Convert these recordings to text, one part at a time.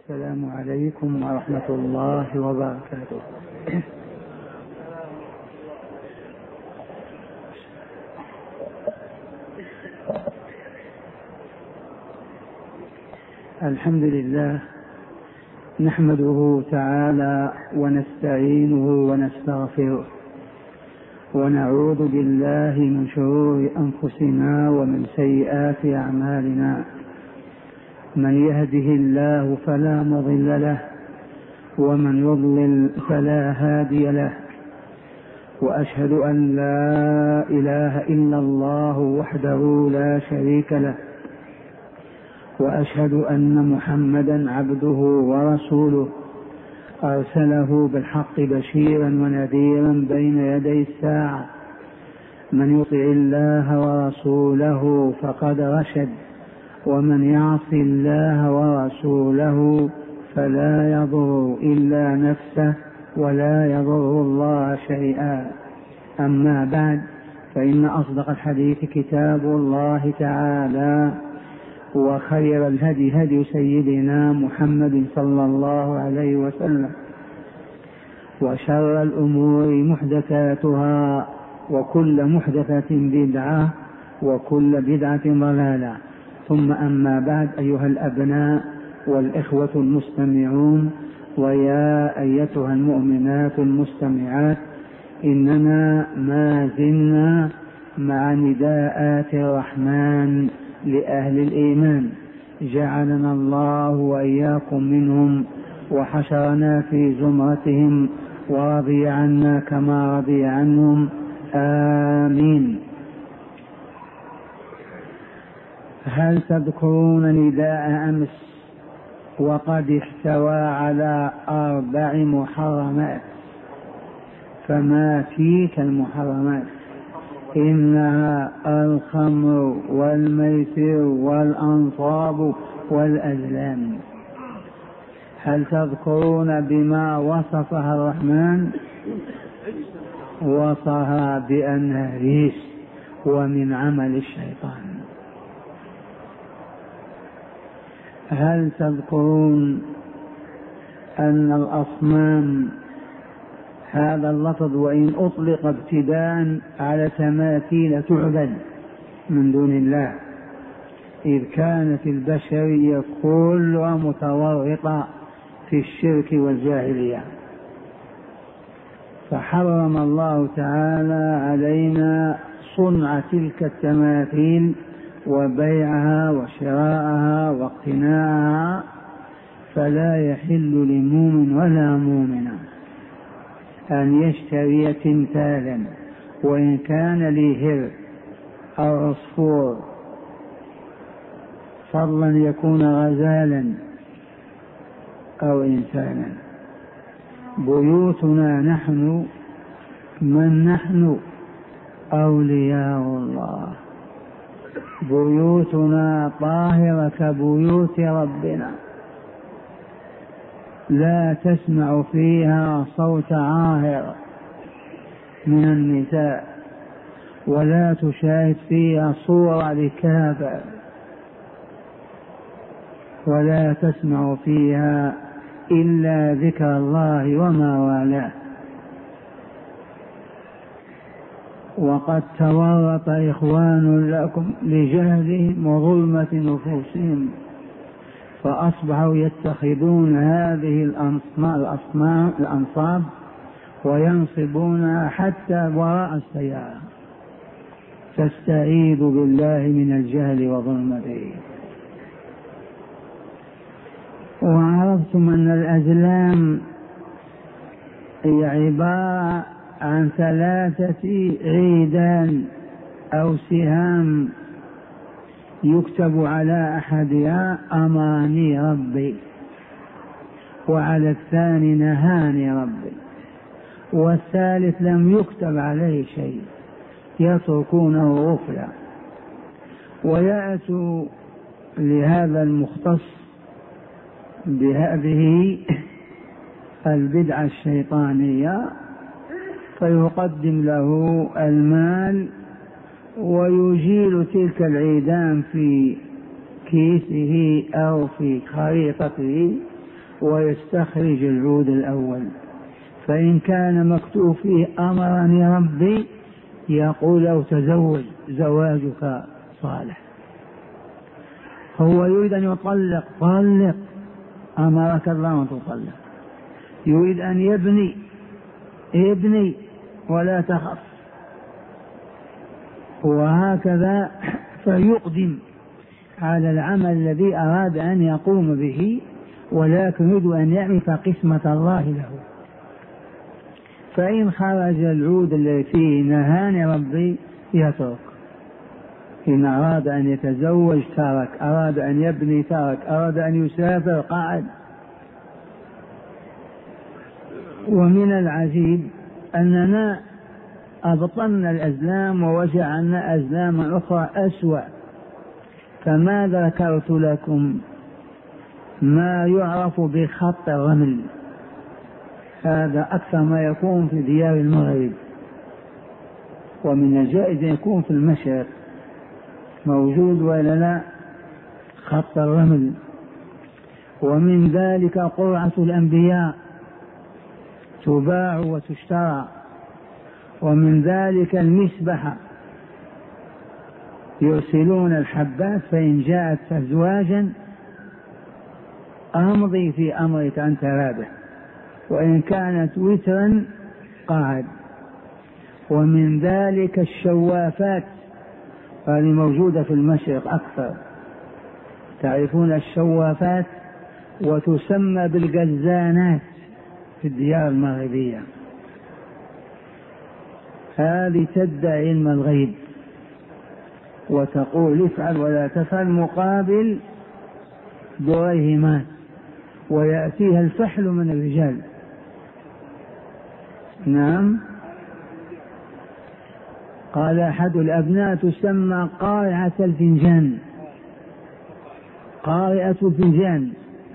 السلام عليكم ورحمة الله وبركاته. الحمد لله نحمده تعالى ونستعينه ونستغفره ونعوذ بالله من شرور أنفسنا ومن سيئات أعمالنا. من يهده الله فلا مضل له ومن يضلل فلا هادي له، وأشهد أن لا إله إلا الله وحده لا شريك له، وأشهد أن محمدا عبده ورسوله أرسله بالحق بشيرا ونذيرا بين يدي الساعة. من يطع الله ورسوله فقد رشد، ومن يعص الله ورسوله فلا يضر إلا نفسه ولا يضر الله شيئا. أما بعد، فإن أصدق الحديث كتاب الله تعالى، وخير الهدي هدي سيدنا محمد صلى الله عليه وسلم، وشر الأمور محدثاتها، وكل محدثة بدعة، وكل بدعة ضلالة. ثم أما بعد، أيها الأبناء والإخوة المستمعون، ويا أيتها المؤمنات المستمعات، إننا ما زلنا مع نداءات الرحمن لأهل الإيمان، جعلنا الله وإياكم منهم وحشرنا في زمرتهم ورضي عنا كما رضي عنهم، آمين. هل تذكرون نداء أمس وقد احتوى على 4 محرمات؟ فما تلك المحرمات؟ إنها الخمر والميسر والأنصاب والأزلام. هل تذكرون بما وصفها الرحمن؟ وصفها بأنها رجس ومن عمل الشيطان. هل تذكرون أن الأصنام، هذا اللفظ وإن أطلق ابتداء على تماثيل تعبد من دون الله، إذ كانت البشرية كلها متورطة في الشرك والجاهلية، فحرم الله تعالى علينا صنع تلك التماثيل وبيعها وشراءها واقتناءها، فلا يحل لمؤمن ولا مؤمنة أن يشتري تمثالا وإن كان لهر أو عصفور، فضلا يكون غزالا أو إنسانا. بيوتنا نحن، من نحن؟ أولياء الله. بيوتنا طاهرة كبيوت ربنا، لا تسمع فيها صوت عاهر من النساء، ولا تشاهد فيها صور لكافر، ولا تسمع فيها إلا ذكر الله وما والاه. وقد تورط إخوان لكم لجهلهم وظلمة نفوسهم، فأصبحوا يتخذون هذه الأنصاب وينصبونها حتى وراء السيارة. فاستعيذ بالله من الجهل وظلمته. وعرفتم أن الأزلام هي عبارة عن 3 عيدان أو سهام يكتب على أحدها أماني ربي، وعلى الثاني نهاني ربي، والثالث لم يكتب عليه شيء، يتركونه غفلا. ويأتوا لهذا المختص بهذه البدعة الشيطانية فيقدم له المال ويجيل تلك العيدان في كيسه أو في خريطته ويستخرج العود الأول. فإن كان مكتوب فيه أمرني ربي يقول له تزوج، زواجك صالح. هو يريد أن يطلق، طلق، أمرك الله أن تطلق. يريد أن يبني، ابني ولا تخف. وهكذا فيقدم على العمل الذي أراد أن يقوم به، ولكن يريد أن يعرف قسمة الله له. فإن خرج العود الذي فيه نهاني ربي يترك. إن أراد أن يتزوج ترك، أراد أن يبني ترك، أراد أن يسافر قعد. ومن العجيب أننا أبطلنا الأزلام وجعلنا أزلاما أخرى أسوأ. فما ذكرت لكم ما يعرف بخط الرمل، هذا أكثر ما يكون في ديار المغرب، ومن الجائز يكون في المشرق، موجود ولا لا؟ خط الرمل. ومن ذلك قرعة الأنبياء تباع وتشترى. ومن ذلك المسبحة، يرسلون الحبات فإن جاءت أزواجا أمضي في أمرك أنت رابح، وإن كانت وترا قاعد. ومن ذلك الشوافات، هذه موجودة في المشرق أكثر، تعرفون الشوافات، وتسمى بالجزانات في الديار المغربية. هذه تدعي علم الغيب وتقول افعل ولا تفعل مقابل دريهمات، ويأتيها الفحل من الرجال. نعم. قال أحد الأبناء تسمى قارعة الفنجان، قارئة الفنجان.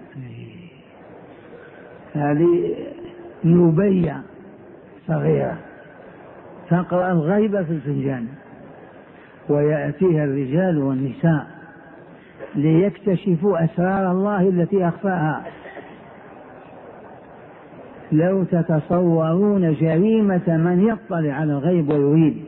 هذه نوبية صغيرة تقرأ الغيب في الفنجان، ويأتيها الرجال والنساء ليكتشفوا أسرار الله التي أخفاها. لو تتصورون جريمة من يطلع على الغيب ويريد.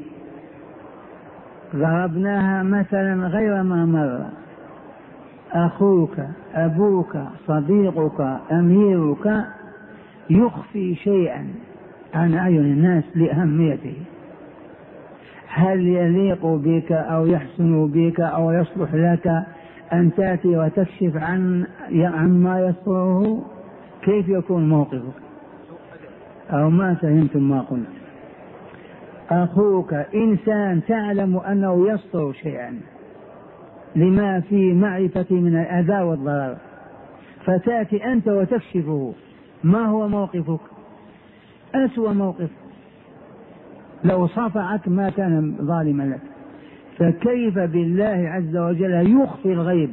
ضربناها مثلا غير ما مر. أخوك، أبوك، صديقك، أميرك يخفي شيئا عن أعين الناس لأهميته. هل يليق بك أو يحسن بك أو يصلح لك أن تأتي وتكشف عن ما يسره؟ كيف يكون موقفك؟ أو ما فهمتم ما قلت؟ أخوك إنسان تعلم أنه يسر شيئا لما في معرفة من الأذى والضرر، فتأتي أنت وتكشفه، ما هو موقفك؟ أسوأ موقف. لو صفعك ما كان ظالما لك، فكيف بالله عز وجل يخفي الغيب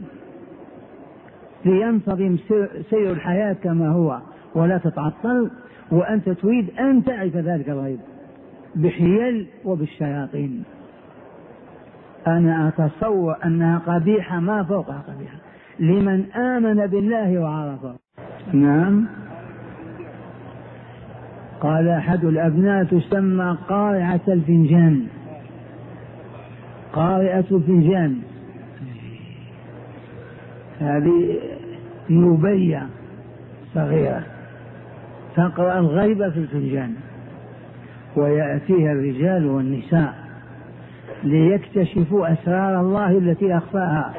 لينتظم سير الحياة كما هو ولا تتعطل، وأنت تريد أن تعرف ذلك الغيب بحيل وبالشياطين. أنا أتصور أنها قبيحة ما فوقها قبيحة لمن آمن بالله وعرفه. نعم. قال أحد الأبناء تسمى قارعة الفنجان، قارئة الفنجان. هذه نوبية صغيرة تقرأ الغيب في الفنجان، ويأتيها الرجال والنساء ليكتشفوا أسرار الله التي أخفاها.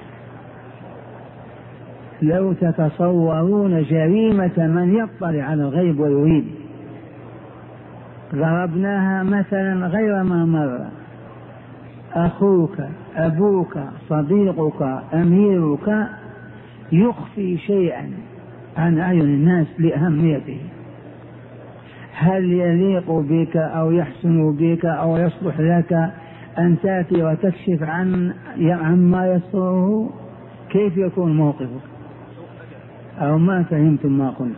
لو تتصورون جريمة من يطلع على الغيب ويريد. ضربناها مثلا غير ما مر. أخوك، أبوك، صديقك، أميرك يخفي شيئا عن أعين الناس لأهميته. هل يليق بك أو يحسن بك أو يصلح لك أن تأتي وتكشف عن ما يسره؟ كيف يكون موقفك؟ أو ما فهمتم ما قلت؟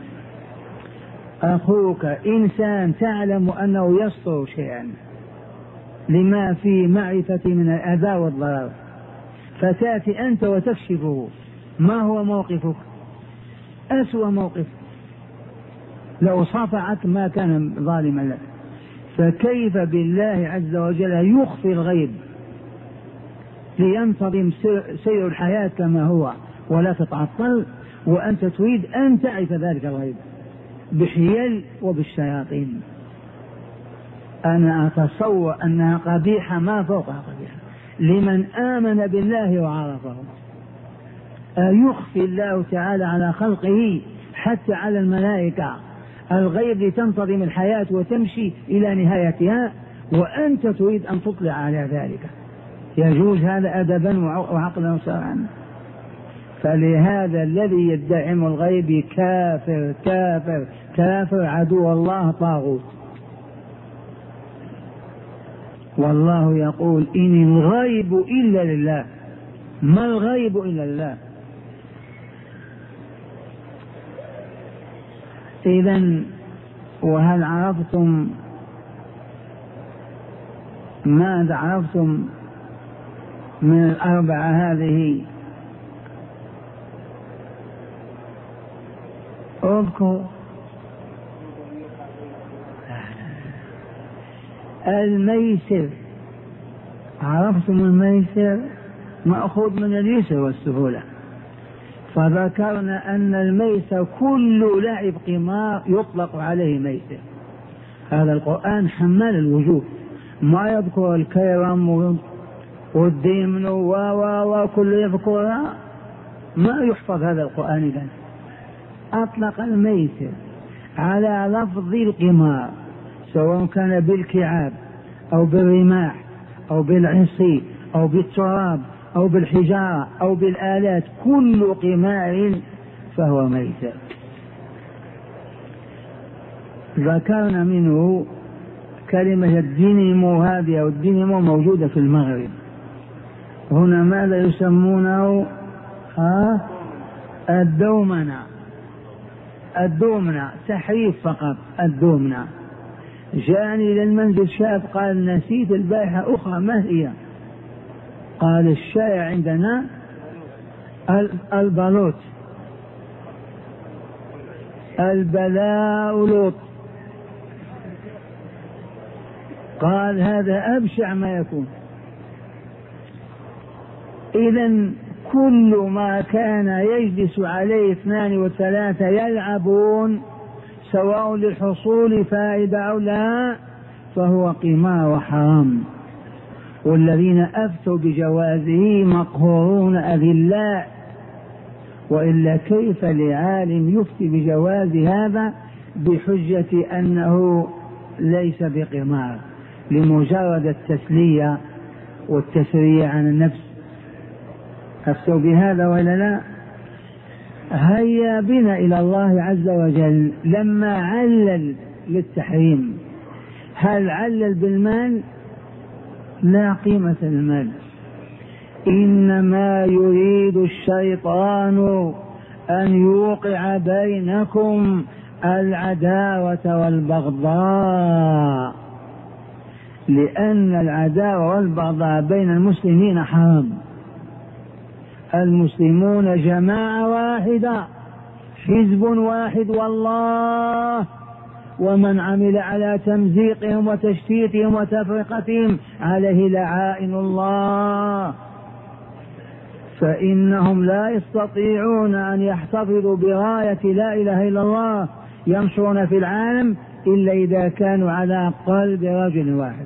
أخوك إنسان تعلم أنه يسر شيئا لما في معرفة من الأذى والضرر، فتأتي أنت وتكشفه، ما هو موقفك؟ أسوأ موقف، لو صفعت ما كان ظالما لك، فكيف بالله عز وجل يخفي الغيب لينتظم سير الحياة كما هو ولا تتعطل، وأنت تريد أن تعرف ذلك الغيب بحيل وبالشياطين. أنا أتصور أنها قبيحة ما فوقها قبيحة لمن آمن بالله وعرفه. يخفي الله تعالى على خلقه حتى على الملائكة الغيب لتنتظم الحياة وتمشي إلى نهايتها، وأنت تريد أن تطلع على ذلك؟ يجوز هذا أدبا وعقلا وشرعا؟ فلهذا الذي يدعي الغيب كافر كافر كافر، عدو الله طاغوت. والله يقول إن الغيب إلا لله. ما الغيب إلا لله؟ إذن وهل عرفتم ماذا عرفتم من الأربعة هذه؟ اذكر. الميسر، عرفتم الميسر مأخوذ من اليسر والسهولة، فذكرنا أن الميسر كل لعب قمار يطلق عليه ميسر. هذا القرآن حمال الوجوه، ما يذكر الكيرم والديمن وكل يذكرها، ما يحفظ هذا القرآن. إذن أطلق الميسر على لفظ القمار، سواء كان بالكعاب أو بالرماح أو بالعصي أو بالتراب أو بالحجارة أو بالآلات، كل قمار فهو ميسر. ذكرنا منه كلمة الدينمو، هذه أو الدينمو موجودة في المغرب. هنا ماذا يسمونه؟ الدومنة، تحريف فقط. الدومنة جاءني إلى المنزل شاب قال نسيت البارحة أخرى، ما هي؟ قال الشائع عندنا البلوط، البلاولوط. قال هذا أبشع ما يكون. إذن كل ما كان يجلس عليه 2 و3 يلعبون سواء للحصول فائدة أو لا، فهو قمار وحرام. والذين أفتوا بجوازه مقهورون أذلاء، وإلا كيف لعالم يفتي بجواز هذا بحجة أنه ليس بقمار لمجرد التسلية والتسرية عن النفس؟ أفتوا بهذا ولا لا؟ هيا بنا إلى الله عز وجل لما علل للتحريم، هل علل بالمال؟ لا قيمة للمال. إنما يريد الشيطان أن يوقع بينكم العداوة والبغضاء، لأن العداوة والبغضاء بين المسلمين حرام. المسلمون جماعة واحدة، حزب واحد والله، ومن عمل على تمزيقهم وتشتيتهم وتفرقتهم عليه لعائن الله، فإنهم لا يستطيعون أن يحتفظوا براية لا إله إلا الله ينشرون في العالم إلا إذا كانوا على قلب رجل واحد.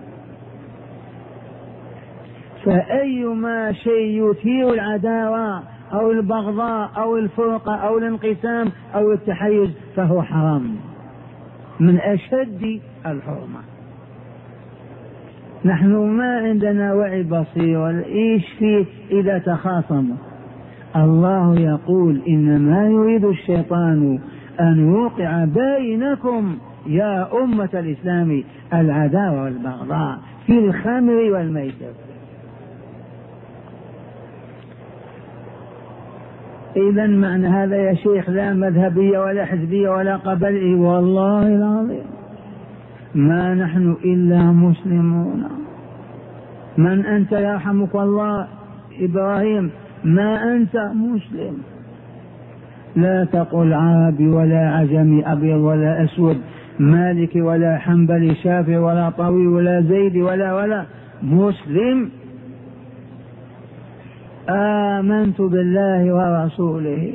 فأيما شيء يثير العداوة أو البغضاء أو الفرقة أو الانقسام أو التحيز فهو حرام من أشد الحرمة. نحن ما عندنا وعي بصير إيش فيه إذا تخاصموا. الله يقول إنما يريد الشيطان أن يوقع بينكم يا أمة الإسلام العداوة والبغضاء في الخمر والميسر. إذا معنى هذا يا شيخ لا مذهبية ولا حزبية ولا قبلية، والله العظيم ما نحن إلا مسلمون. من أنت يرحمك الله؟ إبراهيم ما أنت مسلم. لا تقل عربي ولا عجمي، أبيض ولا أسود، مالكي ولا حنبلي، شافعي ولا طويل ولا زيدي ولا مسلم. آمنت بالله ورسوله،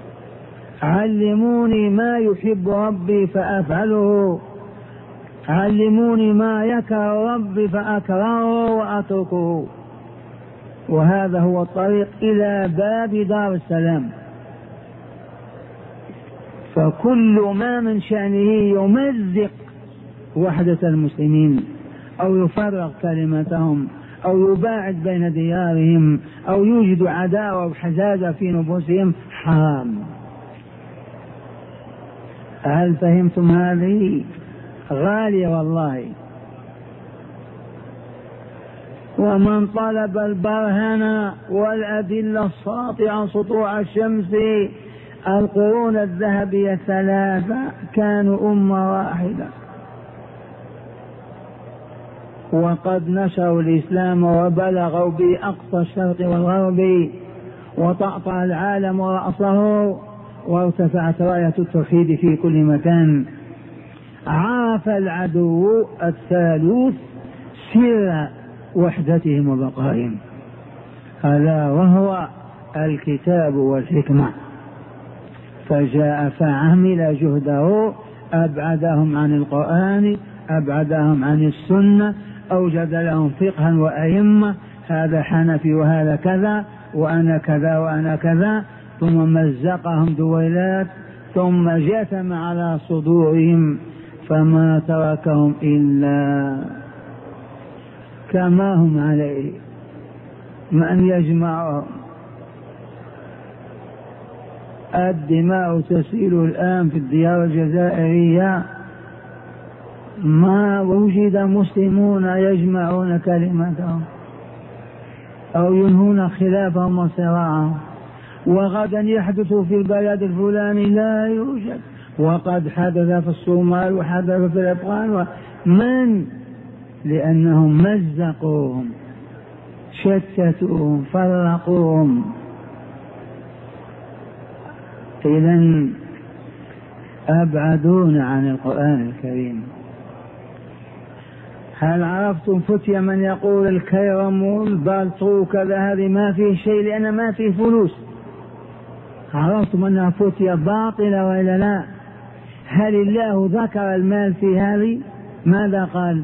علموني ما يحب ربي فأفعله، علموني ما يكره ربي فأكرهه وأتركه. وهذا هو الطريق إلى باب دار السلام. فكل ما من شأنه يمزق وحدة المسلمين أو يفرق كلمتهم أو يباعد بين ديارهم أو يوجد عداوة وحزازة في نفوسهم حرام. هل فهمتم؟ هذه غالية والله. ومن طلب البرهان والأدلة الساطعة سطوع الشمس القرون الذهبية الثلاثة كانوا أمة واحدة، وقد نشروا الإسلام وبلغوا به أقصى الشرق والغرب وطأطأ العالم رأسه وارتفعت راية التوحيد في كل مكان. عاف العدو الثالوث سر وحدتهم وبقائهم، ألا وهو الكتاب والحكمة، فجاء فعمل جهده، أبعدهم عن القرآن، أبعدهم عن السنة، أوجد لهم فقها وأئمة، هذا حنفي وهذا كذا وأنا كذا وأنا كذا، ثم مزقهم دويلات، ثم جثم على صدورهم فما تركهم إلا كما هم عليه. من يجمعهم؟ الدماء تسيل الآن في الديار الجزائرية، ما وجد مسلمون يجمعون كلمتهم أو ينهون خلافهم وصراعهم. وغدا يحدث في البلد الفلاني لا يوجد، وقد حدث في الصومال وحدث في الأفغان. من؟ لأنهم مزقوهم، شتتوهم، فرقوهم. إذن أبعدون عن القرآن الكريم. هل عرفتم فتية من يقول الكرم والبالطو كذا هذه ما فيه شيء لأن ما فيه فلوس؟ عرفتم أنها فتية باطلة وإلا لا؟ هل الله ذكر المال في هذه؟ ماذا قال؟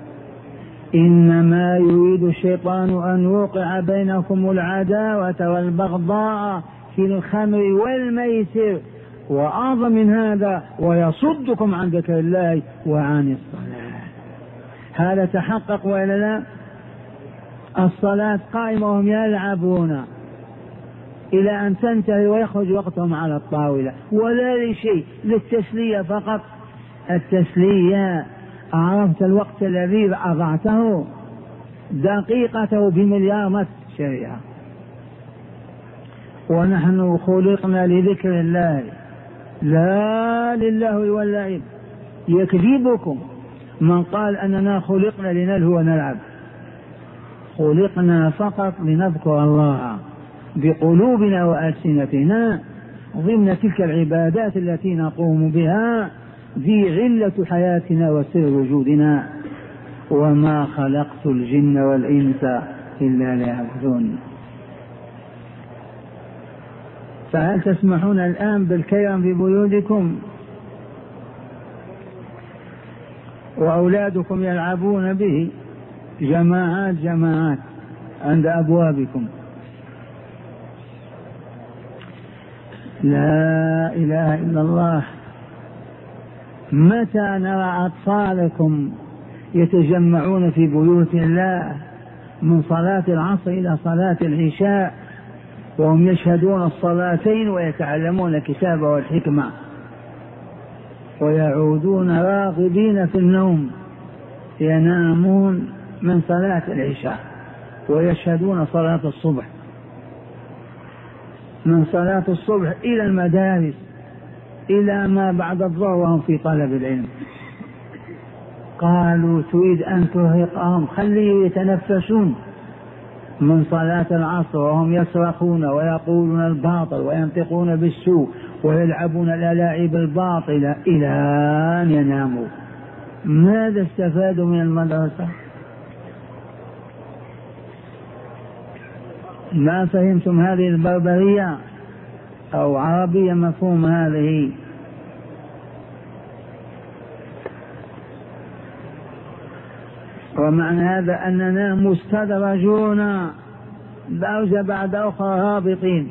إنما يريد الشيطان أن يوقع بينكم العداوة والبغضاء في الخمر والميسر وأعظم من هذا ويصدكم عن ذكر الله وعن الصلاة. هذا تحقق وإلا لا؟ الصلاة قائمة وهم يلعبون إلى أن تنتهي ويخرج وقتهم على الطاولة ولا لشيء، للتسلية فقط. التسلية، عرفت الوقت الذي أضعته؟ دقيقته بمليار متر شريعة. ونحن خلقنا لذكر الله لا للهو واللعب. يكذبكم من قال أننا خلقنا لنلهو ونلعب. خلقنا فقط لنذكر الله بقلوبنا وألسنتنا ضمن تلك العبادات التي نقوم بها، ذي علة حياتنا وسر وجودنا. وما خلقت الجن والإنس إلا ليعبدون. فهل تسمحون الآن بالكرم في بيوتكم وأولادكم يلعبون به جماعات عند أبوابكم؟ لا إله إلا الله. متى نرى أطفالكم يتجمعون في بيوت الله من صلاة العصر إلى صلاة العشاء وهم يشهدون الصلاتين ويتعلمون الكتاب والحكمة ويعودون راغبين في النوم، ينامون من صلاة العشاء ويشهدون صلاة الصبح، من صلاة الصبح إلى المدارس إلى ما بعد الظهر وهم في طلب العلم. قالوا تريد أن ترهقهم، خليه يتنفسون من صلاة العصر وهم يصرخون ويقولون الباطل وينطقون بالسوء ويلعبون الألاعيب الباطلة إلى أن يناموا. ماذا استفادوا من المدرسة؟ ما فهمتم هذه البربرية أو عربية مفهوم هذه؟ ومعنى هذا أننا مستدرجون درجة بعد أخرى هابطين.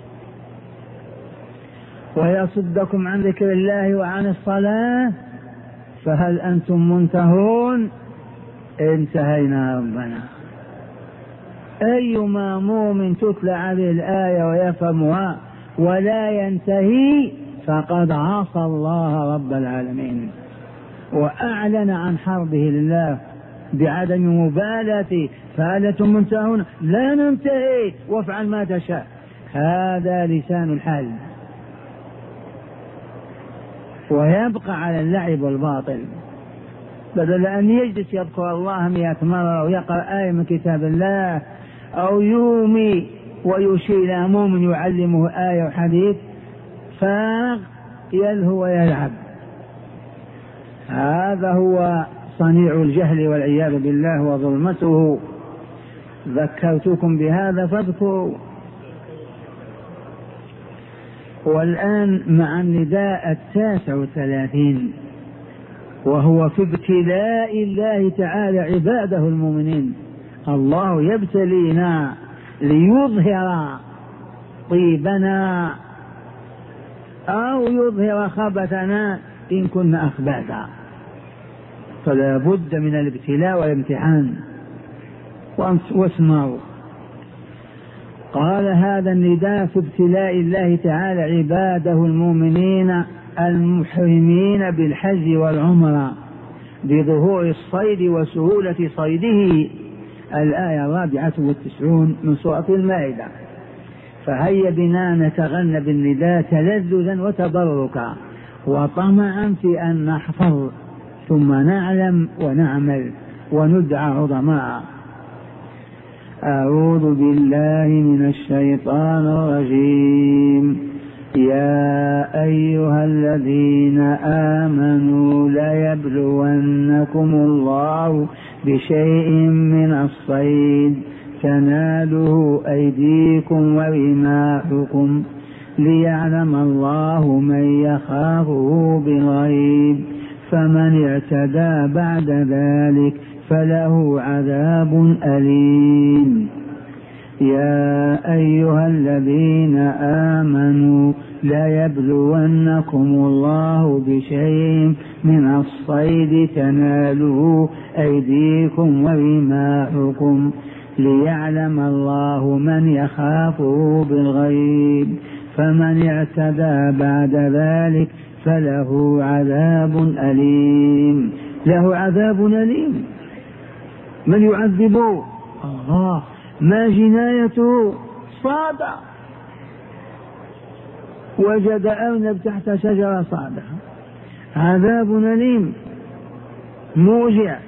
ويصدكم عن ذكر الله وعن الصلاة فهل أنتم منتهون؟ انتهينا ربنا. أيما مؤمن تتلى عليه الآية ويفهمها ولا ينتهي فقد عصى الله رب العالمين وأعلن عن حربه لله بعدم مبالاته. فهل أنتم منتهون؟ لا ننتهي، وافعل ما تشاء. هذا لسان الحال. ويبقى على اللعب والباطل، بدل أن يجلس يذكر الله 100 مرة أو يقرأ آية من كتاب الله أو يومي ويشير إلى مؤمن يعلمه آية وحديث فارغ يلهو ويلعب. هذا هو صنيع الجهل والعياذ بالله وظلمته. ذكرتكم بهذا فاذكروا. والآن مع النداء 39 وهو في ابتلاء الله تعالى عباده المؤمنين. الله يبتلينا ليظهر طيبنا أو يظهر خبثنا إن كنا أخباثا، فلا بد من الابتلاء والامتحان. واسمعوا، قال هذا النداء في ابتلاء الله تعالى عباده المؤمنين المحرمين بالحج والعمرة بظهور الصيد وسهولة صيده. الآية 94 من سورة المائدة. فهيا بنا نتغنى بالنداء تلذذا وتبركا وطمعا في أن نحفظ ثم نعلم ونعمل وندعى عظماء. أعوذ بالله من الشيطان الرجيم. يا أيها الذين آمنوا ليبلونكم الله بشيء من الصيد تناله أيديكم ورماحكم ليعلم الله من يخافه بالغيب فمن اعتدى بعد ذلك فله عذاب أليم. يا أيها الذين آمنوا ليبلونكم الله بشيء من الصيد تناله أيديكم ورماحكم ليعلم الله من يخافه بالغيب فمن اعتدى بعد ذلك فله عذاب أليم. له عذاب أليم. من يعذبه؟ الله. ما جنايته؟ صاد. وجد أرنب تحت شجرة صادها. عذاب أليم موجع.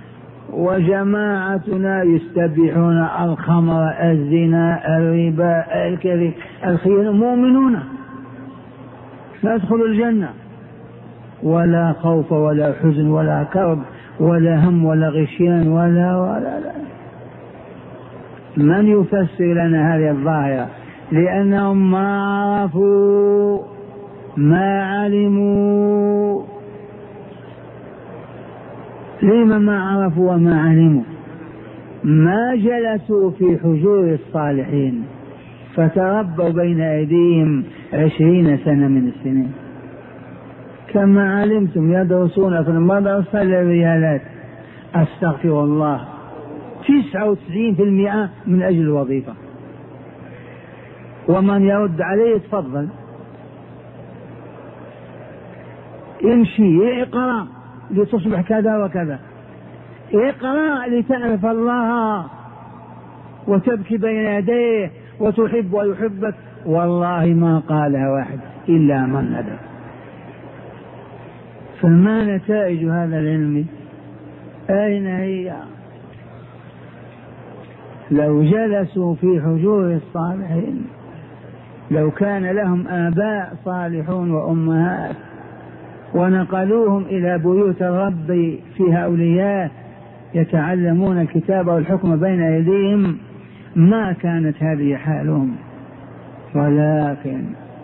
وجماعتنا يستبيحون الخمر الزنا الربا الكذب الخيانة مؤمنون لا يدخلوا الجنة ولا خوف ولا حزن ولا كرب ولا هم ولا غشيان ولا. من يفسر لنا هذه الظاهرة؟ لأنهم ما عرفوا ما علموا. لما ما عرفوا وما علموا؟ ما جلسوا في حجور الصالحين فتربوا بين أيديهم 20 سنة من السنين. كما علمتم يدرسون في المدرسة الريالات. أستغفر الله 99% من أجل الوظيفة. ومن يرد عليه يتفضل امشي اقرأ لتصبح كذا وكذا. اقرأ لتعرف الله وتبكي بين يديه وتحب ويحبك. والله ما قالها واحد إلا من ندى. فما نتائج هذا العلم؟ أين هي؟ لو جلسوا في حجور الصالحين لو كان لهم آباء صالحون وأمهات ونقلوهم إلى بيوت الرب فيها أولياء يتعلمون الكتاب والحكم بين أيديهم ما كانت هذه حالهم. ولكن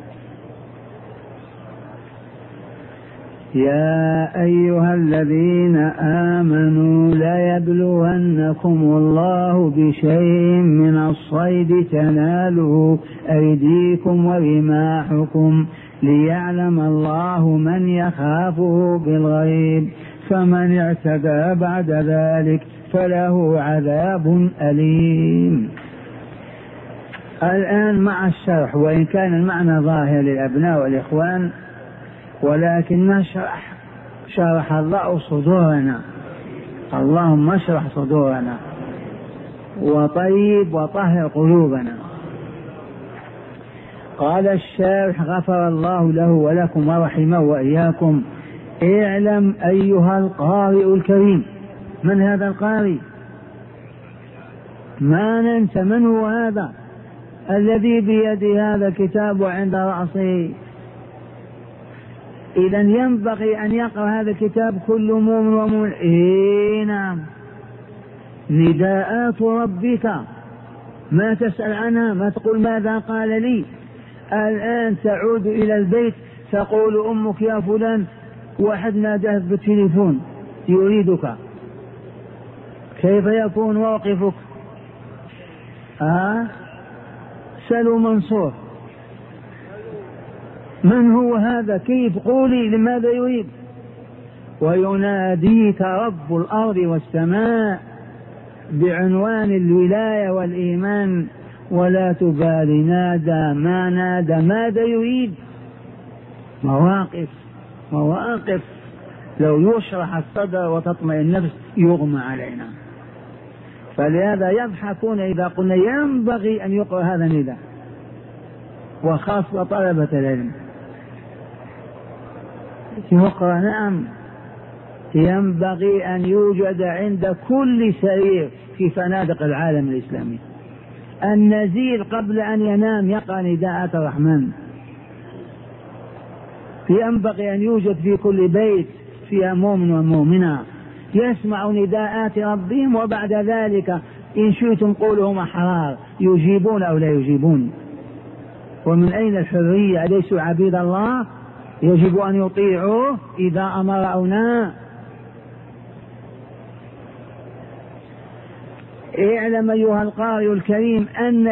يا أيها الذين آمنوا لا يبلونكم الله بشيء من الصيد تناله أيديكم ورماحكم ليعلم الله من يخافه بالغيب فمن اعتدى بعد ذلك فله عذاب أليم. الآن مع الشرح، وإن كان المعنى ظاهر للأبناء والإخوان ولكن نشرح شرح الله صدورنا. اللهم اشرح صدورنا وطيب وطهر قلوبنا. قال الشارح غفر الله له ولكم ورحمه وإياكم: اعلم أيها القارئ الكريم. من هذا القارئ؟ ما ننسى من هو هذا الذي بيده هذا الكتاب وعند رأسه. إذا ينبغي أن يقرأ هذا الكتاب كل مؤمن ومؤمن. نعم، نداءات ربك ما تسأل عنها، ما تقول ماذا قال لي. الآن تعود إلى البيت تقول أمك: يا فلان واحد ناداه بالتليفون يريدك، كيف يكون موقفك؟ سلوا منصور: من هو هذا؟ كيف؟ قولي لماذا يريد. ويناديك رب الأرض والسماء بعنوان الولاية والإيمان ولا تبالي نادى ما نادى ماذا يريد. مواقف لو يشرح الصدر وتطمئن النفس يغمى علينا. فلهذا يضحكون إذا قلنا ينبغي أن يقرأ هذا النداء، وخاصة طلبة العلم يقرأ. نعم، ينبغي أن يوجد عند كل سرير في فنادق العالم الإسلامي النزيل قبل أن ينام يقرأ نداءات الرحمن. ينبغي أن يوجد في كل بيت فيها مؤمن ومؤمنة يسمع نداءات ربهم، وبعد ذلك إن شئتم قولهم أحرار يجيبون أو لا يجيبون. ومن أين الحرية؟ أليسوا عبيد الله؟ يجب أن يطيعوه إذا أمر أو نهى. اعلم أيها القارئ الكريم إن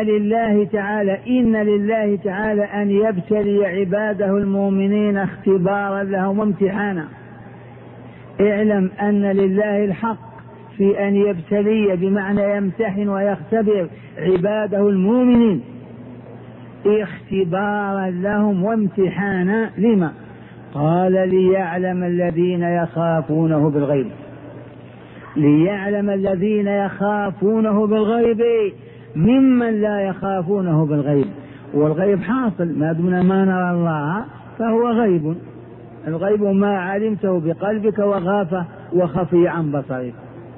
لله تعالى أن يبتلي عباده المؤمنين اختبارا لهم وامتحانا. اعلم أن لله الحق في أن يبتلي بمعنى يمتحن ويختبر عباده المؤمنين اختبارا لهم وامتحانا. لما؟ قال: ليعلم الذين يخافونه بالغيب. ليعلم الذين يخافونه بالغيب ممن لا يخافونه بالغيب. والغيب حاصل ما دون ما نرى الله فهو غيب. الغيب ما علمته بقلبك وغاب وخفي عن بصرك.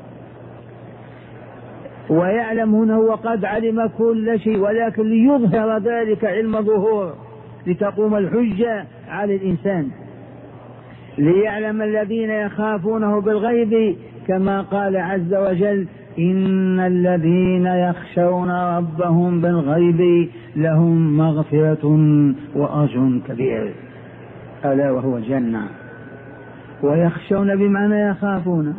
ويعلم هنا وقد علم كل شيء، ولكن ليظهر ذلك علم ظهور لتقوم الحجة على الإنسان. ليعلم الذين يخافونه بالغيب كما قال عز وجل: إن الذين يخشون ربهم بالغيب لهم مغفرة وأجر كبير، ألا وهو الجنة. ويخشون بمعنى يخافون.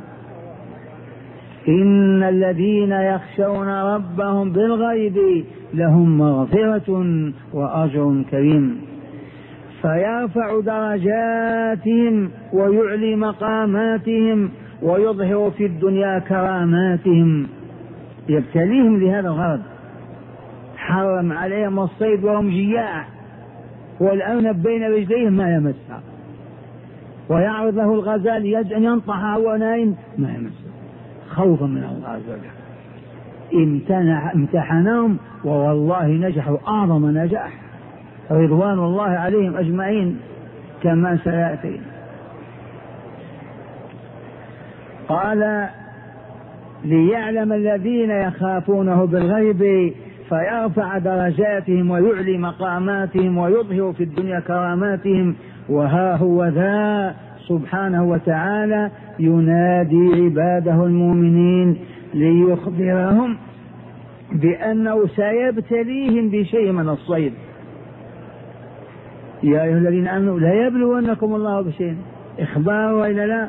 إن الذين يخشون ربهم بالغيب لهم مغفرة وأجر كريم. فيرفع درجاتهم ويعلي مقاماتهم ويظهر في الدنيا كراماتهم. يبتليهم لهذا الغرض. حرم عليهم الصيد وهم جياع، والأرنب بين رجليه ما يمسها، ويعرض له الغزال أن ينطح وهو نائم ما يمسها خوفا من الله عز وجل. امتحنهم ووالله نجحوا أعظم نجاح رضوان الله عليهم أجمعين كما سيأتي. قال: ليعلم الذين يخافونه بالغيب فيرفع درجاتهم ويعلي مقاماتهم ويظهر في الدنيا كراماتهم. وها هو ذا سبحانه وتعالى ينادي عباده المؤمنين ليخبرهم بأنه سيبتليهم بشيء من الصيد. يا أيها الذين آمنوا لا يبلونكم الله بشيء، إخبار وإلا لا؟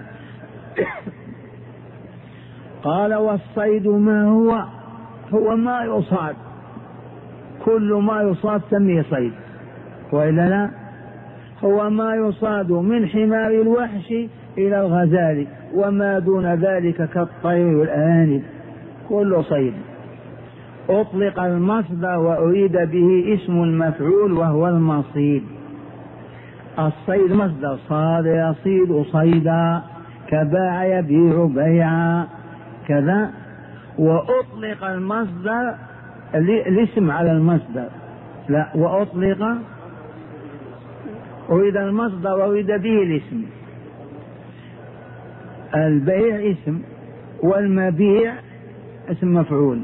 قال والصيد ما هو ما يصاد، كل ما يصاد سميه صيد وإلا لا؟ هو ما يصاد من حمار الوحش إلى الغزال وما دون ذلك كالطير والأرانب كل صيد. أطلق المصدر وأريد به اسم المفعول وهو المصيد. الصيد مصدر صاد يصيد صيدا، كباع يبيع بيعا كذا. وأطلق المصدر الاسم على المصدر، لا، وأطلق أريد المصدر وأريد به الاسم. البيع اسم والمبيع اسم مفعول.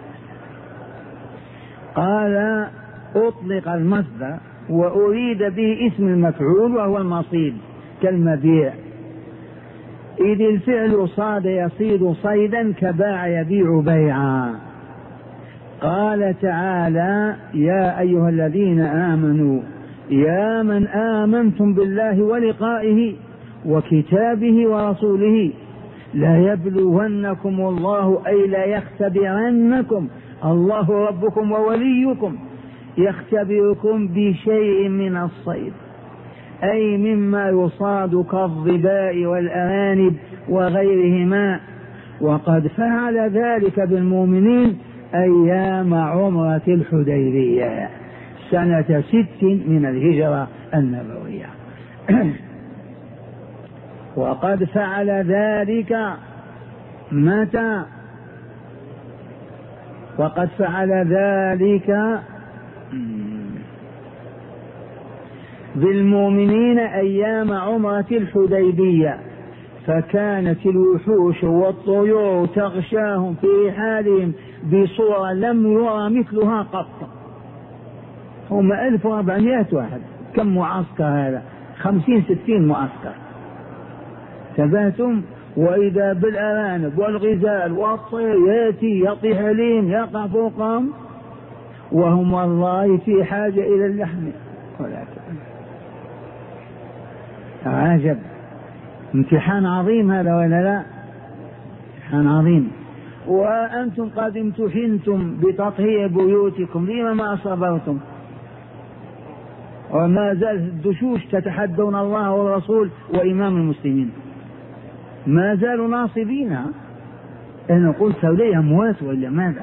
قال أطلق المصدر وأريد به اسم المفعول وهو المصيد كالمبيع، إذ الفعل صاد يصيد صيدا كباع يبيع بيعا. قال تعالى يا أيها الذين آمنوا يا من آمنتم بالله ولقائه وكتابه ورسوله لا يبلونكم الله أي لا يختبرنكم الله ربكم ووليكم، يختبركم بشيء من الصيد أي مما يصاد كالظباء والأرانب وغيرهما. وقد فعل ذلك بالمؤمنين أيام عمرة الحديبية سنة 6 من الهجرة النبوية. وقد فعل ذلك متى؟ وقد فعل ذلك بالمؤمنين أيام عمرة الحديبية، فكانت الوحوش والطيور تغشاهم في حالهم بصورة لم يرى مثلها قط. هم 1400 واحد، كم معسكر هذا؟ 50-60 معسكر، تبهتم. وإذا بالأرانب والغزال والطير يأتي يطيح عليهم يقع فوقهم وهم والله في حاجة إلى اللحم. ولكن عجب، امتحان عظيم هذا ولا لا؟ امتحان عظيم. وأنتم قد امتحنتم بتطهير بيوتكم، لما ما صبرتم؟ وما زال الدشوش تتحدون الله والرسول وإمام المسلمين، ما زالوا ناصبين. أنا قلت لي أموات ولا ماذا؟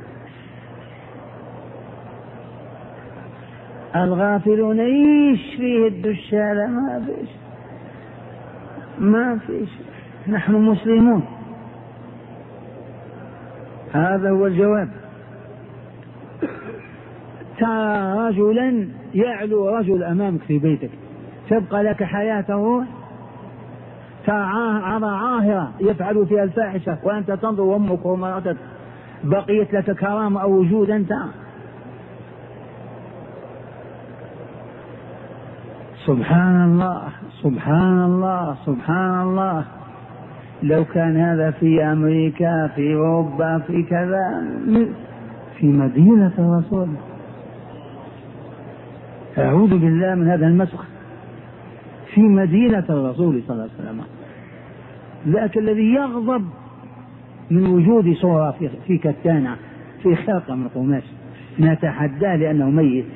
الغافلون ايش فيه الدشالة؟ ما فيش، نحن مسلمون. هذا هو الجواب. ترى رجلا يعلو رجل أمامك في بيتك، تبقى لك حياته؟ ترى عاهرة يفعل فيها الفاحشة وأنت تنظر وأمك ومرأتك، بقيت لك كرامة أو وجود أنت؟ سبحان الله سبحان الله سبحان الله. لو كان هذا في أمريكا في أوروبا في كذا، في مدينة الرسول، أعوذ بالله من هذا المسخ، في مدينة الرسول صلى الله عليه وسلم. ذاك الذي يغضب من وجود صورة في كتانة في خرقة من قماش نتحداه لأنه ميت.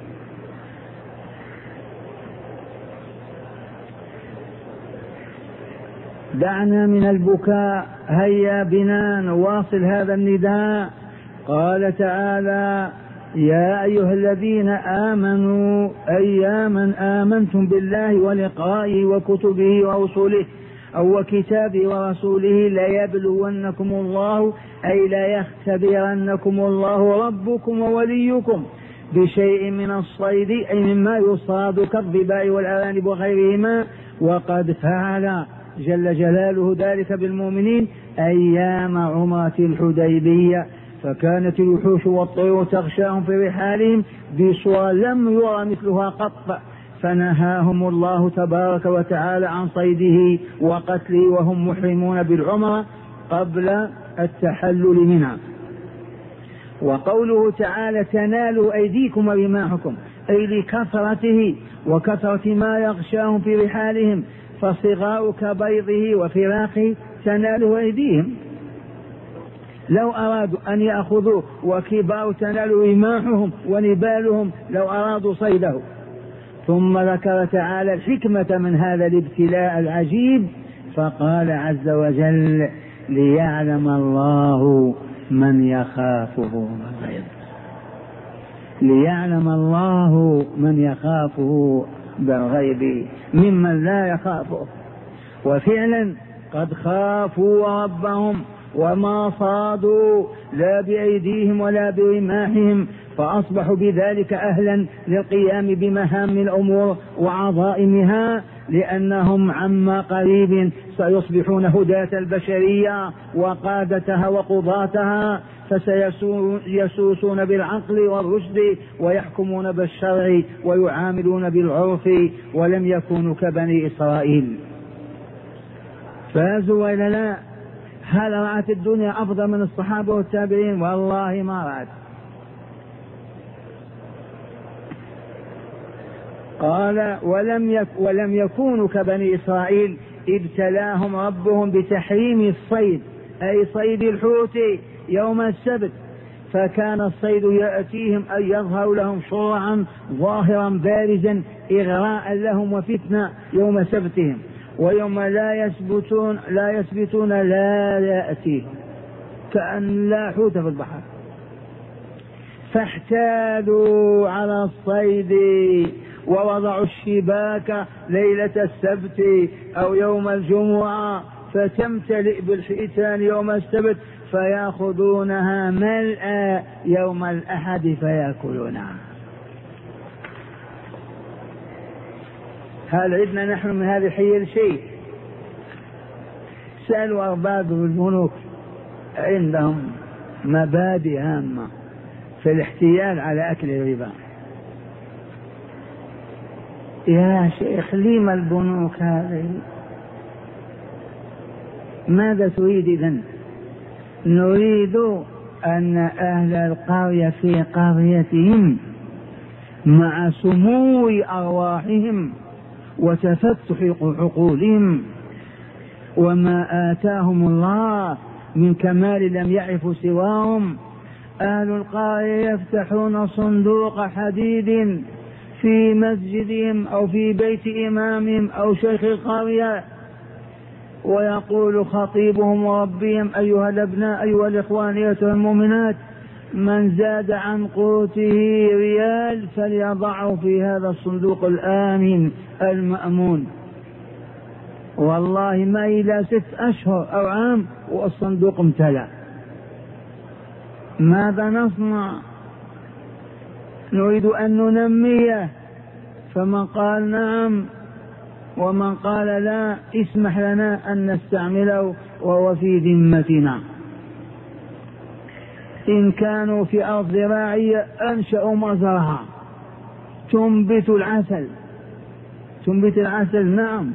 دعنا من البكاء، هيا بنا نواصل هذا النداء. قال تعالى يا أيها الذين آمنوا أي من آمنتم بالله ولقائه وكتبه ورسله أو وكتابه ورسوله لا يبلونكم الله أي لا يختبرنكم الله ربكم ووليكم بشيء من الصيد أي مما يصاد كالظباء والأرانب وغيرهما. وقد فعل جل جلاله ذلك بالمؤمنين أيام عمرة الحديبية فكانت الوحوش والطيور تغشاهم في رحالهم بصور لم يرى مثلها قط، فنهاهم الله تبارك وتعالى عن صيده وقتله وهم محرمون بالعمرة قبل التحلل منها. وقوله تعالى تنالوا أيديكم ورماحكم أي لكثرته وكثرة ما يغشاهم في رحالهم، فصغار كبيضه وفراقه تناله أيديهم لو أرادوا أن يأخذوه، وكبار تنالوا رماحهم ونبالهم لو أرادوا صيده. ثم ذكر تعالى الحكمة من هذا الابتلاء العجيب فقال عز وجل ليعلم الله من يخافه بالغيب، ليعلم الله من يخافه بالغيب ممن لا يخافه. وفعلا قد خافوا ربهم وما صادوا لا بأيديهم ولا برماحهم، فأصبحوا بذلك أهلا للقيام بمهام الأمور وعظائمها، لأنهم عما قريب سيصبحون هداة البشرية وقادتها وقضاتها، فسيسوسون بالعقل والرشد ويحكمون بالشرع ويعاملون بالعرف، ولم يكونوا كبني إسرائيل. فازوا ولا لا؟ هل رأت الدنيا أفضل من الصحابة والتابعين؟ والله ما رأت. قال ولم يكونوا كبني إسرائيل ابتلاهم ربهم بتحريم الصيد أي صيد الحوت يوم السبت، فكان الصيد يأتيهم أن يظهر لهم شرعا ظاهرا بارزا إغراء لهم وفتنة يوم سبتهم، ويوم لا يثبتون لا يأتيهم كأن لا حوت في البحر، فاحتالوا على الصيد ووضعوا الشباك ليلة السبت أو يوم الجمعة فتمتلئ بالحيتان يوم السبت فيأخذونها ملأ يوم الأحد فيأكلونها. هل عدنا نحن من هذه الحيل شيء؟ سألوا أرباب البنوك عندهم مبادئ هامة في الاحتيال على أكل الربا. يا شيخ لما البنوك هذه؟ ماذا تريد إذن؟ نريد أن أهل القرية في قريتهم مع سمو أرواحهم وتفتح عقولهم وما آتاهم الله من كمال لم يعرفوا سواهم، أهل القرية يفتحون صندوق حديد في مسجدهم أو في بيت إمامهم أو شيخ القرية، ويقول خطيبهم وربهم أيها الأبناء أيها الإخوان أيها المؤمنات، من زاد عن قوته ريال فليضعه في هذا الصندوق الآمن المأمون. والله ما إلى 6 أشهر أو عام والصندوق امتلأ. ماذا نصنع؟ نريد أن ننميه، فمن قال نعم ومن قال لا اسمح لنا أن نستعمله وهو في ذمتنا. إن كانوا في أرض زراعية أنشأوا مزرعة تنبت العسل نعم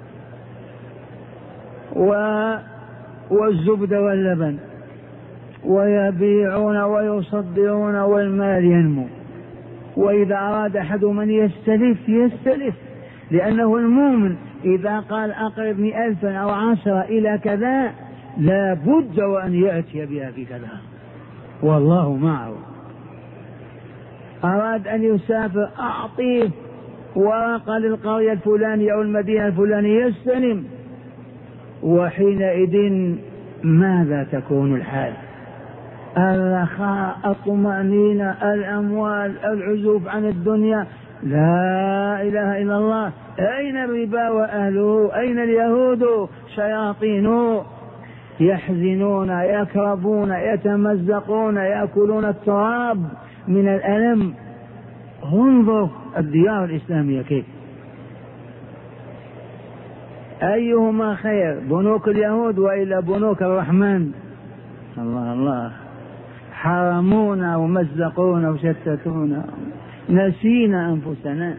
والزبد واللبن، ويبيعون ويصدرون والمال ينمو. وإذا أراد أحد من يستلف لأنه المؤمن إذا قال أقرضني 1000 أو 10 إلى كذا لا بد وأن يأتي بها في كذا والله معه. أراد أن يسافر أعطيه ورقة للقرية الفلانية أو المدينة الفلانية يستلم، وحينئذ ماذا تكون الحال؟ الرخاء، الطمأنينة، الأموال، العزوف عن الدنيا، لا إله إلا الله. أين الربا وأهله؟ أين اليهود شياطينه؟ يحزنون يكربون يتمزقون يأكلون التراب من الألم. انظر الديار الإسلامية كيف، أيهما خير، بنوك اليهود وإلا بنوك الرحمن؟ الله الله. حرمونا ومزقونا وشتتونا، نسينا أنفسنا،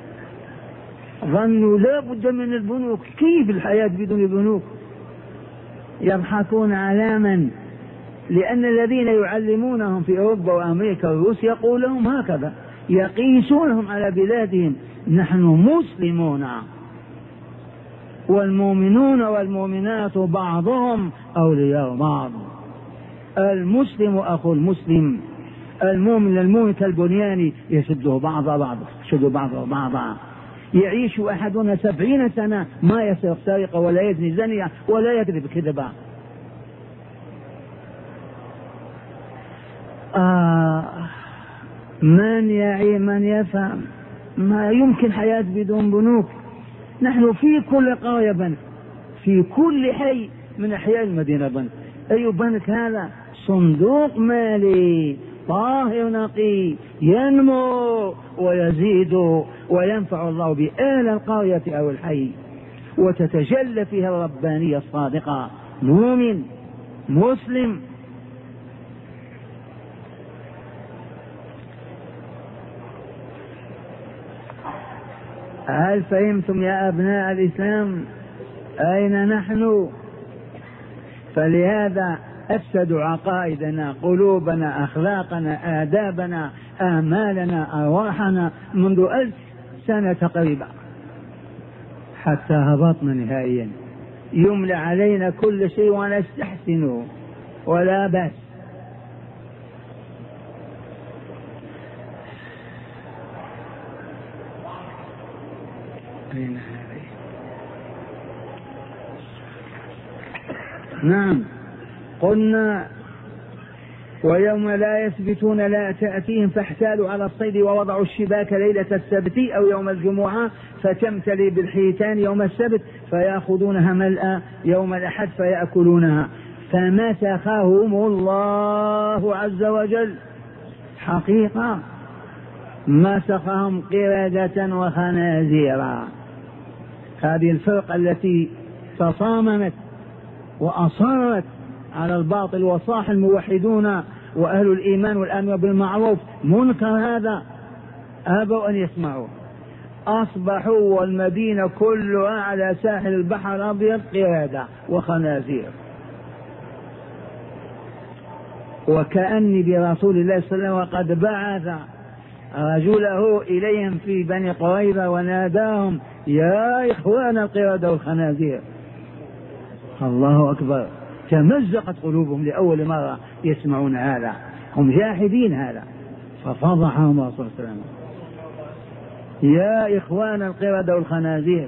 ظنوا لا بد من البنوك. كيف الحياة بدون بنوك؟ يضحكون على من؟ لأن الذين يعلمونهم في أوروبا وأمريكا وروسيا يقول لهم هكذا، يقيسونهم على بلادهم. نحن مسلمون، والمؤمنون والمؤمنات بعضهم أولياء بعض. المسلم أخو المسلم، المؤمن المؤمن كالبنيان يشده بعض يشد بعضه بعضا. يعيش أحدنا 70 سنة ما يسرق سرقة ولا يزني زنية ولا يكذب كذبا. من يعي من يفهم. ما يمكن حياة بدون بنوك. نحن في كل قرية بنك، في كل حي من أحياء المدينة بنك. أي بنك هذا؟ صندوق مالي طاهر نقي ينمو ويزيد وينفع الله بأهل القرية أو الحي، وتتجلى فيها الربانية الصادقة، مؤمن مسلم. هل فهمتم يا أبناء الإسلام أين نحن؟ فلهذا أفسدوا عقائدنا، قلوبنا، أخلاقنا، آدابنا، آمالنا، أرواحنا منذ 1000 سنة تقريبا، حتى هبطنا نهائيا. يملى علينا كل شيء ونستحسنه ولا بأس. نعم، قلنا ويوم لا يثبتون لا تأتيهم فاحتالوا على الصيد ووضعوا الشباك ليلة السبت أو يوم الجمعة فتمتلي بالحيتان يوم السبت فيأخذونها ملأ يوم الأحد فيأكلونها، فمسخهم الله عز وجل. حقيقة مسخهم قردة وخنازيرا. هذه الفرقة التي تصاممت وأصرت على الباطل وصاح الموحدون وأهل الإيمان والأمر بالمعروف منكر هذا أبوا أن يسمعوا. أصبحوا والمدينة كلها على ساحل البحر الأبيض قردة وخنازير. وكأني برسول الله صلى الله عليه وسلم وقد بعث رجله إليهم في بني قريظة وناداهم يا إخوان القردة والخنازير. الله أكبر، تمزقت قلوبهم لأول مرة يسمعون هذا، هم جاحدين هذا، ففضحهم الله صلى الله عليه وسلم يا إخوان القردة والخنازير.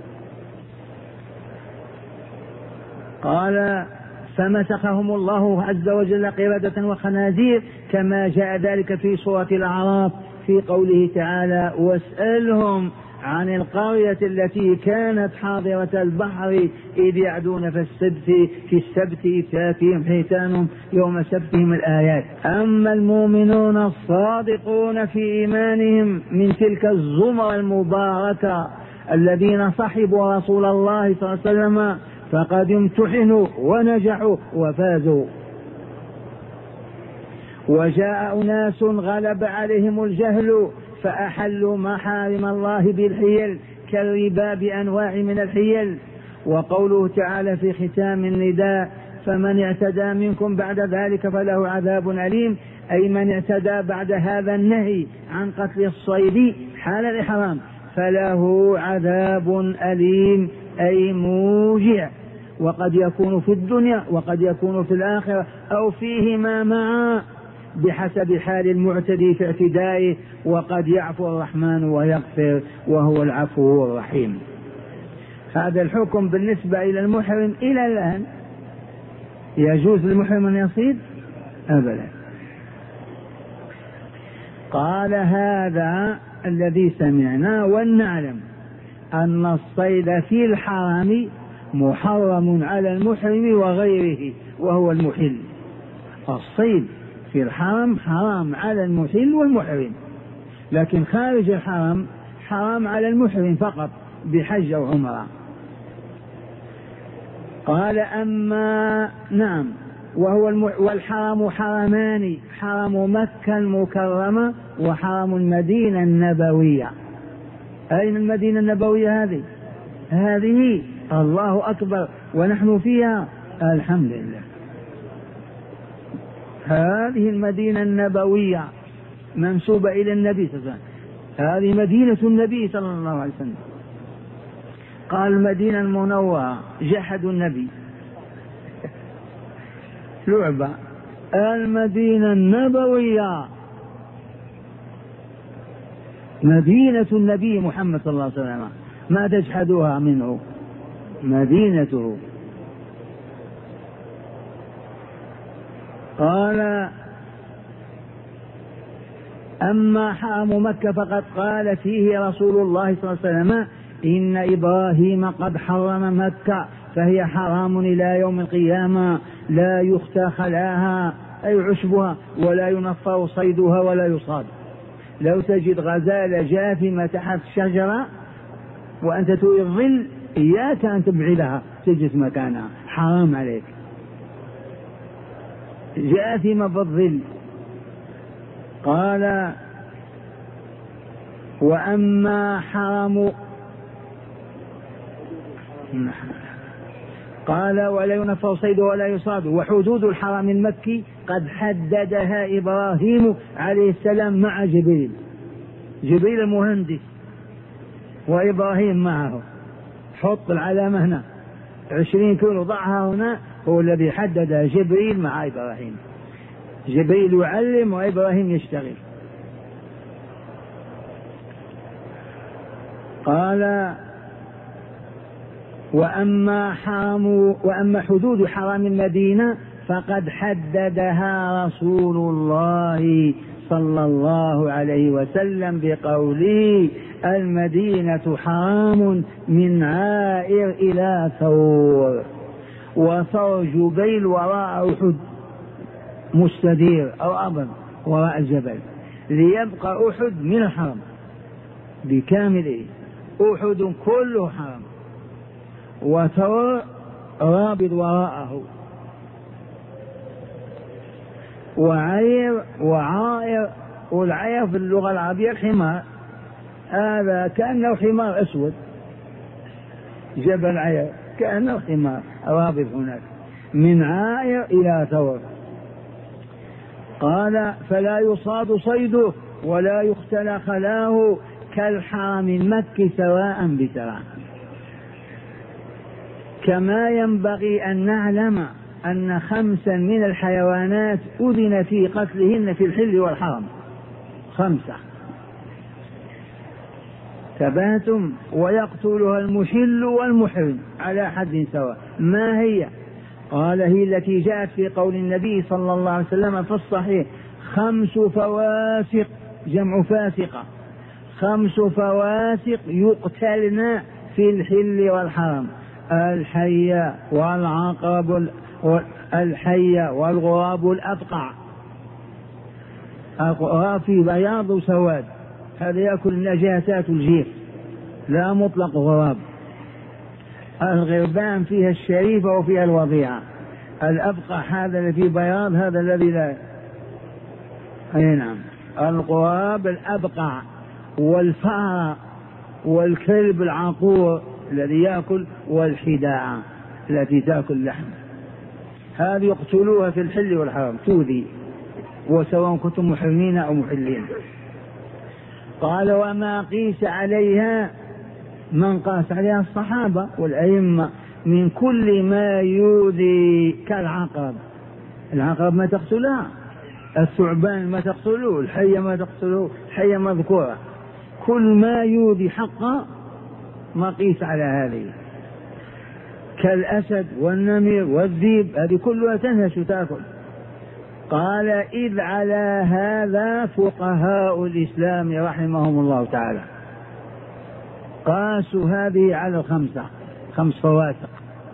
قال فمسخهم الله عز وجل قردة وخنازير كما جاء ذلك في سورة الأعراف في قوله تعالى واسألهم عن القرية التي كانت حاضرة البحر إذ يعدون في السبت إذ تأتيهم حيتانهم يوم سبتهم الآيات. أما المؤمنون الصادقون في إيمانهم من تلك الزمر المباركة الذين صحبوا رسول الله صلى الله عليه وسلم فقد امتحنوا ونجحوا وفازوا. وجاء أناس غلب عليهم الجهل فأحلوا محارم الله بالحيل كالربا بأنواع من الحيل. وقوله تعالى في ختام النداء فمن اعتدى منكم بعد ذلك فله عذاب أليم، أي من اعتدى بعد هذا النهي عن قتل الصيد حال الإحرام فله عذاب أليم أي موجع، وقد يكون في الدنيا وقد يكون في الآخرة أو فيهما معا بحسب حال المعتدي في اعتدائه، وقد يعفو الرحمن ويغفر وهو العفو الرحيم. هذا الحكم بالنسبة إلى المحرم إلى الآن. يجوز للمحرم أن يصيد؟ أبدا. قال هذا الذي سمعنا ونعلم أن الصيد في الحرم محرم على المحرم وغيره وهو المحل. الصيد في الحرم حرام على المحل والمحرم، لكن خارج الحرم حرام على المحرم فقط بحج أو عمرة. قال أما نعم والحرم حرمان، حرم مكة المكرمة وحرم المدينة النبوية. أين المدينة النبوية هذه؟ هذه الله أكبر ونحن فيها الحمد لله. هذه المدينة النبوية منسوبة إلى النبي صلى الله عليه وسلم، هذه مدينة النبي صلى الله عليه وسلم. قال المدينة المنورة جحدوا النبي لعبة. المدينة النبوية مدينة النبي محمد صلى الله عليه وسلم، ما تجحدوها منه، مدينته. قال أما حرم مكة فقد قال فيه رسول الله صلى الله عليه وسلم إن إبراهيم قد حرم مكة فهي حرام إلى يوم القيامة، لا يختى خلاها أي عشبها ولا ينفر صيدها ولا يصاد. لو تجد غزالة جاثمة تحت شجرة وأنت تريد الظل إياك أن تبعدها تجلس مكانها، حرام عليك، جاثمة بالظل. قال وأما حرم، قال ولا ينفر صيده ولا يصاد. وحدود الحرم المكي قد حددها إبراهيم عليه السلام مع جبريل، جبريل المهندس وإبراهيم معه. حط العلامة هنا 20 كيلو ضعها هنا، هو الذي حددها جبريل مع إبراهيم. جبريل يعلم وإبراهيم يشتغل. قال وأما حدود حرم المدينة فقد حددها رسول الله صلى الله عليه وسلم بقوله المدينة حرام من عائر إلى ثور، وثور جبيل وراء أحد مستدير أو أبر وراء الجبل، ليبقى أحد من الحرم بكامله، أحد كله حرم، وثور رابط وراءه، وعائر. والعير في اللغة العربية الحمار، هذا كأنه حمار أسود، جبل عير كأنه حمار رابط هناك، من عائر إلى ثور. قال فلا يصاد صيده ولا يختلى خلاه كالحرم المكي سواء بسواء. كما ينبغي أن نعلم أن 5 من الحيوانات أذن في قتلهن في الحل والحرم، 5 تباتم ويقتلها المحل والمحرم على حد سواء. ما هي؟ قال هي التي جاءت في قول النبي صلى الله عليه وسلم في الصحيح 5 فواسق، جمع فاسقة، 5 فواسق يقتلن في الحل والحرم: الحية والعقرب، الحية والغراب الأبقع. الغراب في بياض وسواد، هذا يأكل النجاسات الجيف، لا مطلق غراب. الغربان فيها الشريفة وفيها الوضيعة. الأبقع هذا الذي في بياض، هذا الذي لا. أي نعم، الغراب الأبقع، والفار والكلب العقور الذي يأكل، والحداعة التي تأكل لحم، هذه يقتلوها في الحل والحرم، تؤذي، وسواء كنتم محرمين أو محلين. قال وما قيس عليها، من قاس عليها الصحابة والأئمة، من كل ما يؤذي كالعقرب. العقرب ما تقتلها، الثعبان ما تقتلوه، الحية ما تقتلوه، الحية مذكورة، كل ما يؤذي حقا ما قيس على هذه، كالأسد والنمر والذيب، هذه كلها تنهش وتأكل. قال إذ على هذا فقهاء الإسلام رحمهم الله تعالى قاسوا هذه على 5 فواسق.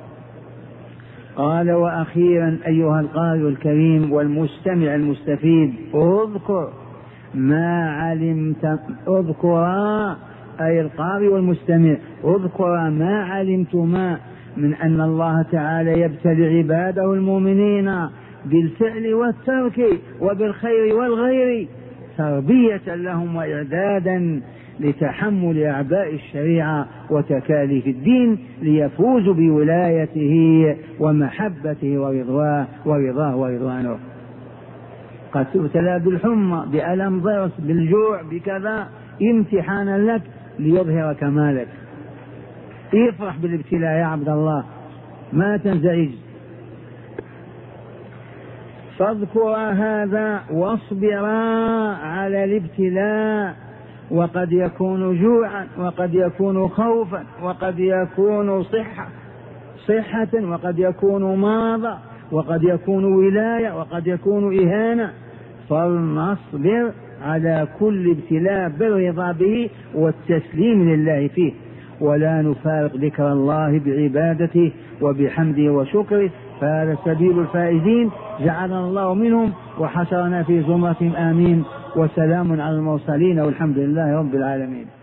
قال وأخيرا أيها القارئ الكريم والمستمع المستفيد، اذكر ما علمت، اذكرا أي القارئ والمستمع، اذكرا ما علمتما من أن الله تعالى يبتلي عباده المؤمنين بالفعل والترك وبالخير والغير، تربية لهم وإعدادا لتحمل أعباء الشريعة وتكاليف الدين، ليفوزوا بولايته ومحبته ورضاه ورضوانه. قد تبتلى بالحمى، بألم ضرس، بالجوع، بكذا، امتحانا لك ليظهر كمالك. افرح بالابتلاء يا عبد الله، ما تنزعج. فاذكرا هذا واصبرا على الابتلاء، وقد يكون جوعا، وقد يكون خوفا، وقد يكون صحة، وقد يكون مرضا، وقد يكون ولاية، وقد يكون إهانة. فلنصبر على كل ابتلاء بالرضا به والتسليم لله فيه، ولا نفارق ذكر الله بعبادته وبحمده وشكره، فهذا سبيل الفائزين. جعلنا الله منهم وحشرنا في زمرة. آمين. وسلام على المرسلين والحمد لله رب العالمين.